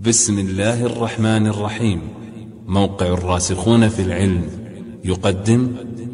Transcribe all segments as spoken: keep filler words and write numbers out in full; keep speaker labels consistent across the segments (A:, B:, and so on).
A: بسم الله الرحمن الرحيم. موقع الراسخون في العلم يقدم.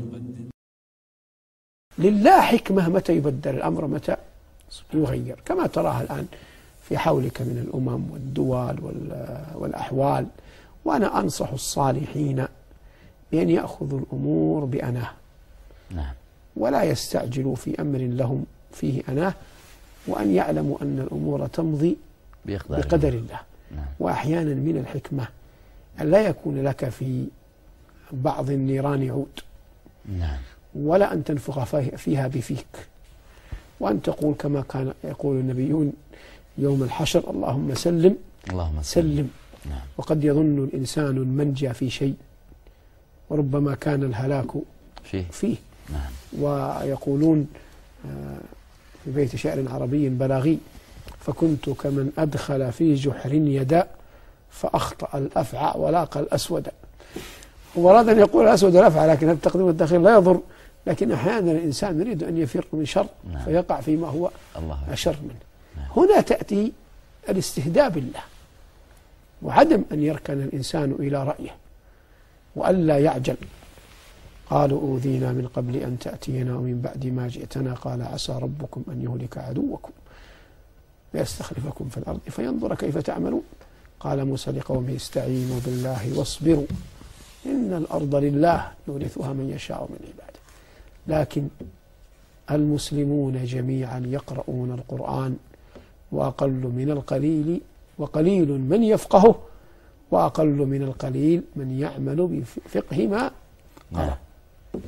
B: لله حكمة متى يبدل الأمر متى يغير، كما تراها الآن في حولك من الأمم والدول والأحوال. وأنا أنصح الصالحين بأن يأخذوا الأمور بأناه،
C: نعم،
B: ولا يستعجلوا في أمر لهم فيه أناه، وأن يعلموا أن الأمور تمضي بقدر الله.
C: نعم.
B: وأحيانا من الحكمة أن لا يكون لك في بعض النيران عود،
C: نعم،
B: ولا أن تنفخ فيها بفيك، وأن تقول كما كان يقول النبيون يوم الحشر: اللهم سلم
C: اللهم
B: سلم.
C: نعم.
B: وقد يظن الإنسان المنجى في شيء، وربما كان الهلاك
C: فيه,
B: فيه.
C: نعم.
B: ويقولون في بيت شعر عربي بلاغي: فكنت كمن أدخل في جحر يدا فأخطأ الأفعى ولاقى الأسود. وأراد أن يقول الأسود الأفعى، لكن هذا التقديم والتأخير لا يضر، لكن أحيانا الإنسان يريد أن يفر من شر،
C: نعم.
B: فيقع فيما هو
C: الله
B: أشر منه.
C: نعم.
B: هنا تأتي الاستهداء بالله، وعدم أن يركن الإنسان إلى رأيه، وألا يعجل. قالوا أوذينا من قبل أن تأتينا ومن بعد ما جئتنا، قال عسى ربكم أن يهلك عدوكم ويستخلفكم في الأرض فينظر كيف تعملون. قال موسى لقومه: استعينوا بالله واصبروا إن الأرض لله يورثها من يشاء من عباده. لكن المسلمون جميعا يقرؤون القرآن، وأقل من القليل وقليل من يفقهه، وأقل من القليل من يعمل بفقه ما قرأ.